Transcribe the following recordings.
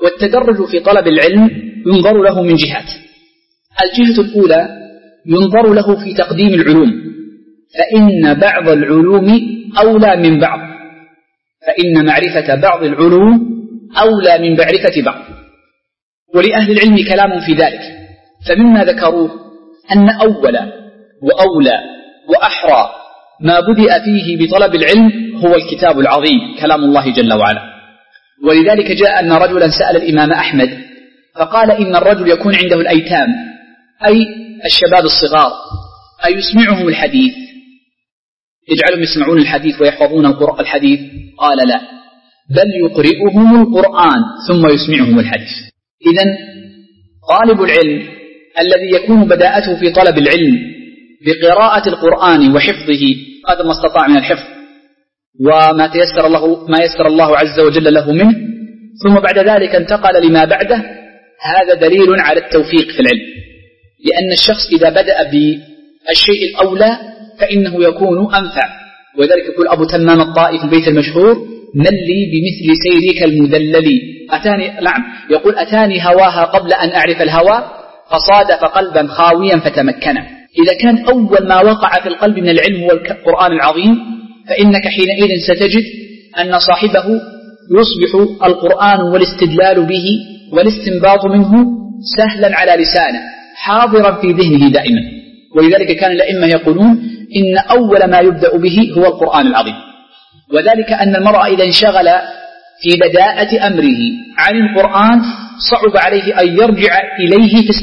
والتدرج في طلب العلم ينظر له من جهات. الجهة الأولى ينظر له في تقديم العلوم، فإن بعض العلوم أولى من بعض، فإن معرفة بعض العلوم أولى من معرفة بعض، ولأهل العلم كلام في ذلك. فمما ذكروه أن أول وأولى وأحرى ما بدأ فيه بطلب العلم هو الكتاب العظيم كلام الله جل وعلا. ولذلك جاء أن رجلا سأل الإمام أحمد فقال إن الرجل يكون عنده الأيتام أي الشباب الصغار أي يسمعهم الحديث، يجعلهم يسمعون الحديث ويحفظون الحديث؟ قال لا، بل يقرئهم القرآن ثم يسمعهم الحديث. إذن طالب العلم الذي يكون بداءته في طلب العلم بقراءة القرآن وحفظه قدر ما استطاع من الحفظ وما يسر الله عز وجل له منه، ثم بعد ذلك انتقل لما بعده، هذا دليل على التوفيق في العلم. لأن الشخص إذا بدأ بالشيء الأولى فإنه يكون أنفع. وذلك يقول أبو تمام الطائي في البيت المشهور: من لي بمثل سيرك المدلل يقول أتاني هواها قبل أن أعرف الهوى فصادف قلبا خاويا فتمكن. إذا كان أول ما وقع في القلب من العلم هو القرآن العظيم، فإنك حينئذ ستجد أن صاحبه يصبح القرآن والاستدلال به والاستنباط منه سهلا على لسانه حاضرا في ذهنه دائما. ولذلك كان الأئمة يقولون إن أول ما يبدأ به هو القرآن العظيم. وذلك أن المرء إذا انشغل في بداءة أمره عن القرآن صعب عليه أن يرجع إليه في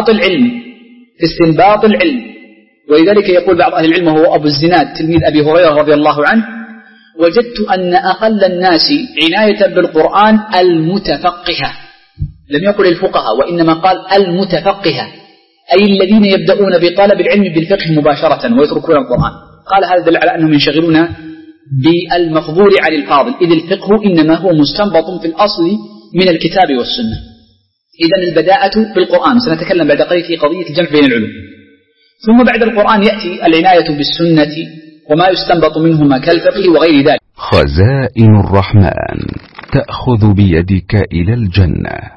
استنباط العلم. ولذلك يقول بعض أهل العلم وهو أبو الزناد تلميذ أبي هريرة رضي الله عنه: وجدت أن أقل الناس عناية بالقرآن المتفقهة. لم يقل الفقهاء وإنما قال المتفقهة، أي الذين يبدأون بطلب العلم بالفقه مباشرة ويتركون القرآن. قال هذا دل على أنهم ينشغلون بالمفضول عن الفاضل، إذ الفقه إنما هو مستنبط في الأصل من الكتاب والسنة. إذن البداءة بالقرآن، سنتكلم بعد قليل في قضية الجمع بين العلوم. ثم بعد القرآن يأتي العناية بالسنة وما يستنبط منهما كالفقه وغير ذلك. خزائن الرحمن تأخذ بيدك إلى الجنة.